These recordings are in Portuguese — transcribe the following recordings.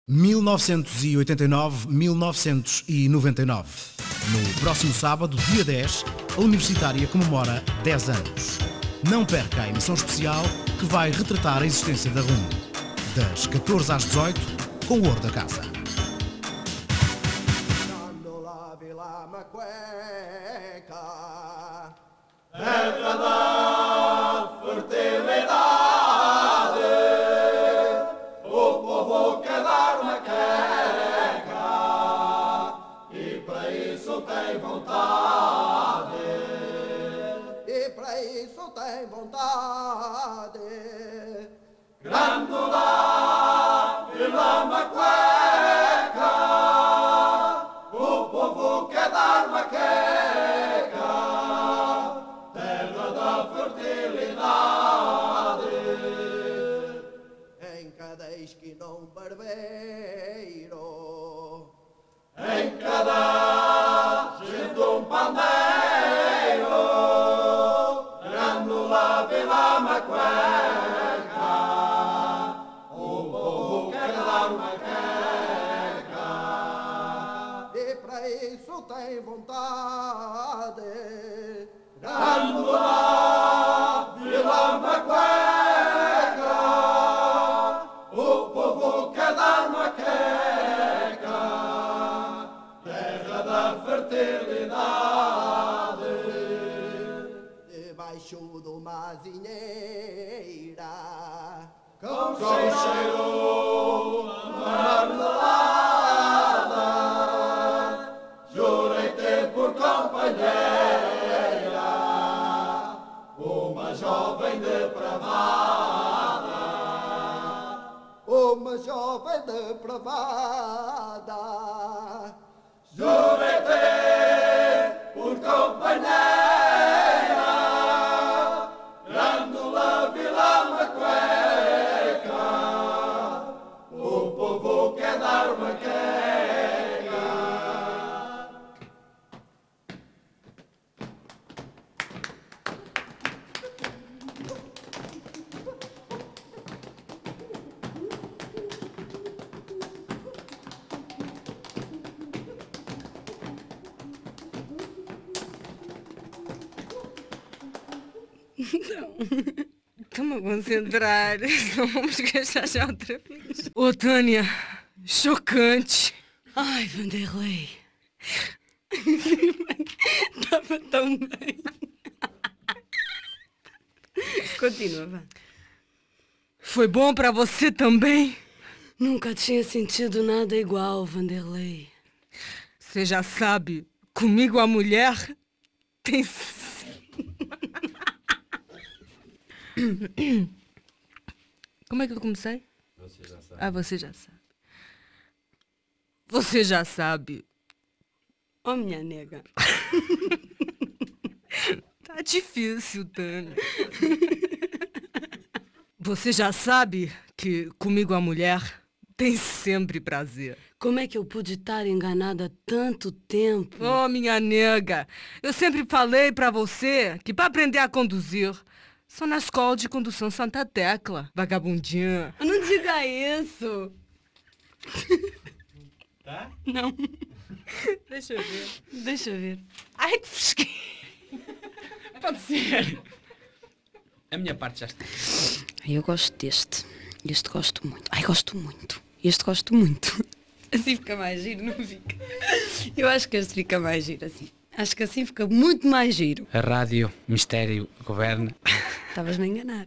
1989-1999. No próximo sábado, dia 10, a Universitária comemora 10 anos. Não perca a emissão especial que vai retratar a existência da RUM. Das 14 às 18, com o ouro da casa. Terra da fertilidade, o povo quer dar uma queca e para isso tem vontade. E para isso tem vontade. Grândola, Vila Macueca, o povo quer dar uma queca. Em cada esquina um barbeiro, em cada gente um pandeiro, Grândola, Vila Macueca, o povo quer dar uma queca e para isso tem vontade. Grândola, Vila Macueca, o povo quer dar uma queca, terra da fertilidade. Debaixo de uma azinheira, com cheiro marmelada, jurei ter por companheira uma jovem depravada, uma jovem depravada, jurei ter por companheira, Grândola, Vila Macueca, o povo quer dar uma queca. Não, estou-me a concentrar. Não vamos gastar já outra vez. Ô, Tânia, chocante. Ai, Vanderlei. Estava tão bem. Continua, vá. Foi bom para você também? Nunca tinha sentido nada igual, Vanderlei. Você já sabe, comigo a mulher tem... Como é que eu comecei? Você já sabe. Ah, você já sabe. Você já sabe. Oh, minha nega. Tá difícil, Tânia. Você já sabe que comigo a mulher tem sempre prazer. Como é que eu pude estar enganada tanto tempo? Oh, minha nega. Eu sempre falei pra você que pra aprender a conduzir... Só na escola de condução Santa Tecla, vagabundinha. Não diga isso. Tá? Não. Deixa eu ver. Deixa eu ver. Ai, que fresquinho. Pode ser. A minha parte já está. Eu gosto deste. Este gosto muito. Ai, gosto muito. Este gosto muito. Assim fica mais giro, não fica? Eu acho que este fica mais giro assim. Acho que assim fica muito mais giro. A rádio, mistério, governa. Estavas-me a enganar.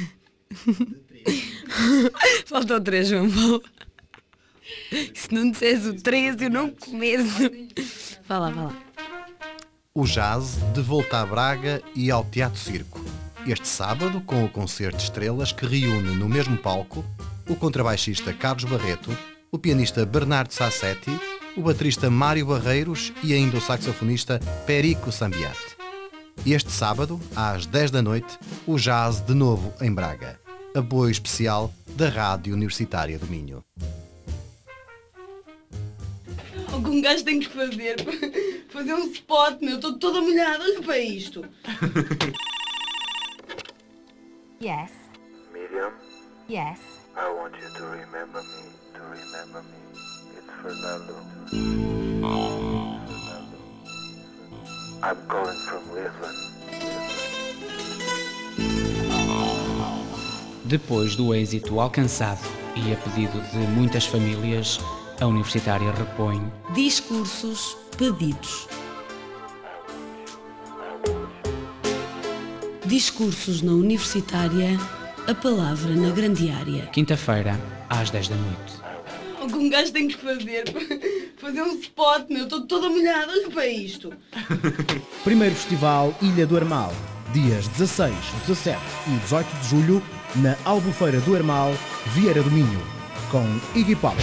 Faltou 3, João Paulo. Se não disseres o 3, eu não começo. Vá lá, vá lá. O jazz de volta a Braga e ao Teatro Circo. Este sábado, com o concerto de estrelas que reúne no mesmo palco o contrabaixista Carlos Barreto, o pianista Bernardo Sassetti, o baterista Mário Barreiros e ainda o saxofonista Perico Sambiate. Este sábado, às 10 da noite, o jazz de novo em Braga. Apoio especial da Rádio Universitária do Minho. Algum gajo tem que fazer um spot, meu. Estou toda molhada, olha para isto. Yes. Miriam, Yes. I want you to remember me, to remember It's Fernando. I'm calling from Lisbon. Depois do êxito alcançado e a pedido de muitas famílias, a Universitária repõe Discursos pedidos. Discursos na Universitária, a palavra na grande área. quinta-feira, às 10 da noite. Algum gajo tem que fazer um spot, meu, estou toda molhada, olha para isto. Primeiro Festival Ilha do Hermal, dias 16, 17 e 18 de julho, na Albufeira do Hermal, Vieira do Minho, com Iggy Pop,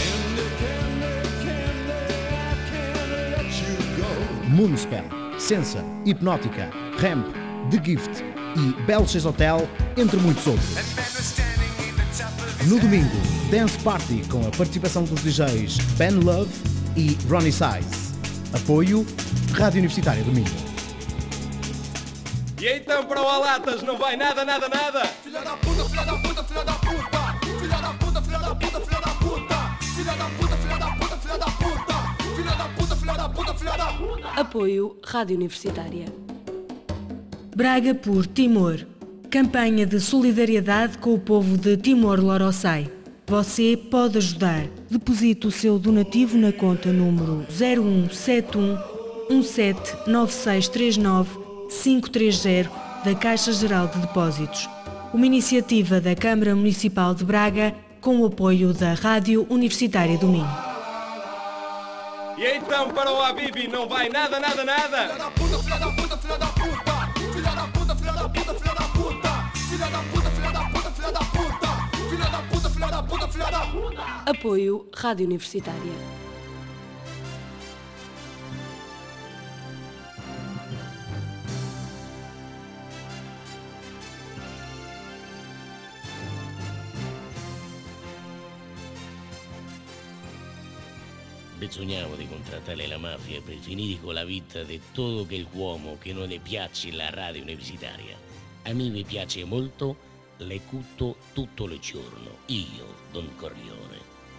Moonspell, Sensa, Hipnótica, Ramp, The Gift e Belches Hotel, entre muitos outros. No domingo, Dance Party com a participação dos DJs Ben Love e Ronnie Size. Apoio Rádio Universitária do Minho. E então para o Alatas não vai nada, nada, nada. Filha da puta, filha da puta, filha da puta. Filha da puta, filha da puta, filha da puta. Filha da puta, filha da puta, filha da puta. Filha da puta, filha da puta, filha da puta. Apoio Rádio Universitária. Braga por Timor. Campanha de solidariedade com o povo de Timor-Leste. Você pode ajudar. Deposite o seu donativo na conta número 0171 179639 530 da Caixa Geral de Depósitos. Uma iniciativa da Câmara Municipal de Braga com o apoio da Rádio Universitária do Minho. E então para o Habibi não vai nada, nada, nada. Filha da puta, filha da puta, filha da puta. Filha da puta, filha da puta, filha da puta. Filha da puta, filha da puta, filha da puta. Filha da puta, filha da puta, filha da puta. Apoio Rádio Universitária. Bisognava di contrattare la mafia per finire con la vita di tutto quel uomo che non le piace la radio universitaria. A me mi piace molto, l'ascolto tutto il giorno. Io, Don Corleone.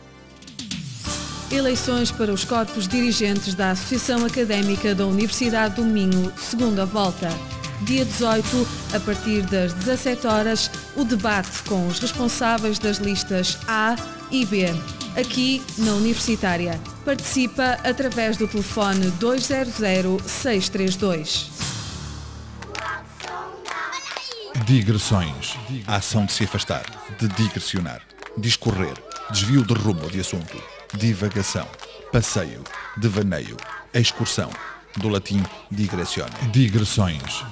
Eleições para os corpos dirigentes da Associação Académica da Universidade do Minho, segunda volta. Dia 18, a partir das 17 horas, o debate com os responsáveis das listas A e B, aqui na Universitária. Participa através do telefone 200-632. Digressões. A ação de se afastar, de digressionar, discorrer, desvio de rumo de assunto, divagação, passeio, devaneio, excursão. Do latim digressione. Digressões.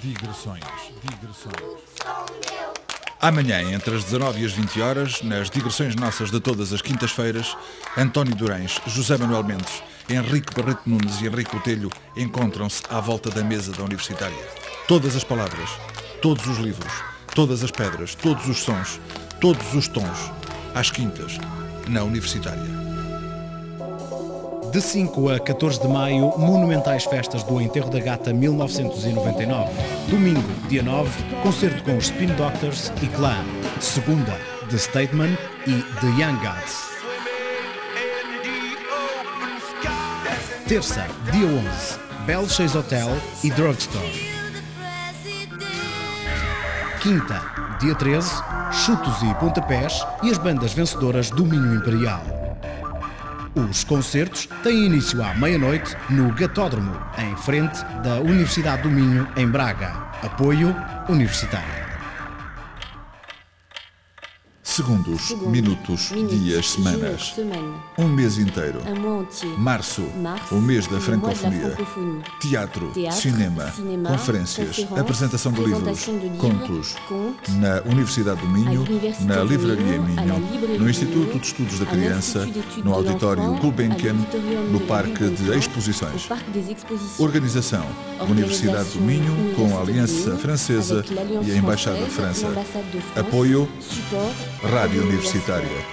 Amanhã, entre as 19 e as 20 horas, nas digressões nossas de todas as quintas-feiras, António Durães, José Manuel Mendes, Henrique Barreto Nunes e Henrique Botelho encontram-se à volta da mesa da Universitária. Todas as palavras, todos os livros, todas as pedras, todos os sons, todos os tons, às quintas, na Universitária. De 5 a 14 de maio, monumentais festas do Enterro da Gata 1999. Domingo, dia 9, concerto com os Spin Doctors e Clã. Segunda, The Statement e The Young Gods. Terça, dia 11, Belches Hotel e Drugstore. Quinta, dia 13, Chutos e Pontapés e as bandas vencedoras do Minho Imperial. Os concertos têm início à meia-noite no Gatódromo, em frente da Universidade do Minho, em Braga. Apoio Universitário. Segundos, minutos, dias, semanas. Um mês inteiro. Março, o mês da francofonia. Teatro, cinema, conferências, apresentação de livros, contos. Na Universidade do Minho, na Livraria Minho, no Instituto de Estudos da Criança, no Auditório Gulbenkian, no Parque de Exposições. Organização, Universidade do Minho, com a Aliança Francesa e a Embaixada de França. Apoio Rádio Universitária.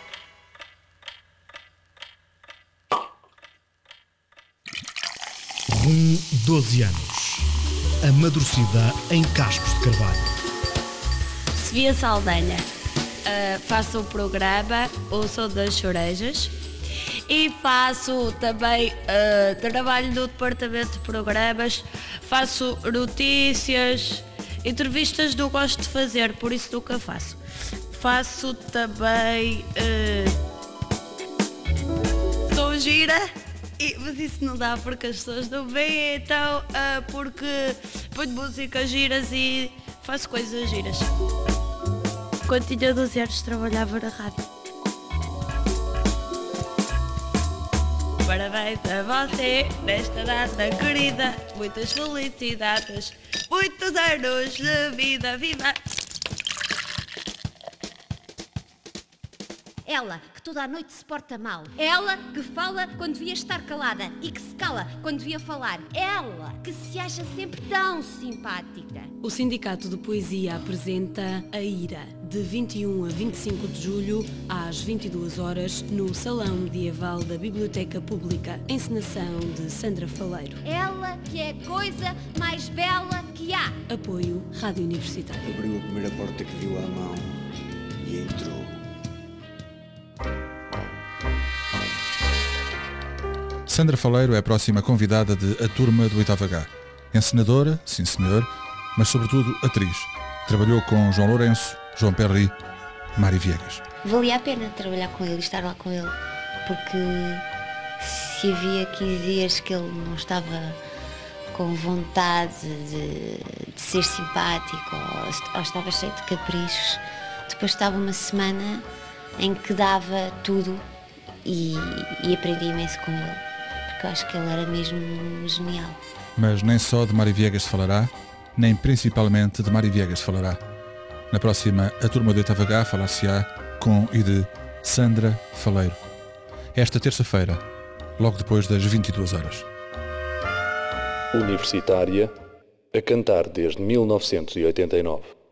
Rum 12 anos. Amadurecida em Cascos de Carvalho. Sofia Saldanha. Faço o programa Ouço das Orejas e faço também trabalho no departamento de programas, faço notícias, entrevistas não gosto de fazer, por isso nunca faço. Faço também... sou gira, mas isso não dá porque as pessoas não veem, então porque ponho músicas giras e faço coisas giras. Quando tinha 12 anos trabalhava na rádio. Parabéns a você nesta data querida, muitas felicidades, muitos anos de vida, viva! Ela, que toda a noite se porta mal. Ela, que fala quando devia estar calada e que se cala quando devia falar. Ela, que se acha sempre tão simpática. O Sindicato de Poesia apresenta A Ira, de 21 a 25 de julho, às 22 horas, no Salão Medieval da Biblioteca Pública. Encenação de Sandra Faleiro. Ela, que é a coisa mais bela que há. Apoio Rádio Universitária. Abriu a primeira porta que viu à mão e entrou. Sandra Faleiro é a próxima convidada de A Turma do 8º H. Encenadora, sim senhor, mas sobretudo atriz. Trabalhou com João Lourenço, João Perry, Mário Viegas. Valia a pena trabalhar com ele e estar lá com ele, porque se havia 15 dias que ele não estava com vontade de ser simpático ou estava cheio de caprichos, depois estava uma semana em que dava tudo e aprendi imenso com ele, porque eu acho que ele era mesmo genial. Mas nem só de Mário Viegas se falará, nem principalmente de Mário Viegas se falará. Na próxima A Turma do 8º H falar-se-á com e de Sandra Faleiro. Esta terça-feira, logo depois das 22 horas. Universitária, a cantar desde 1989.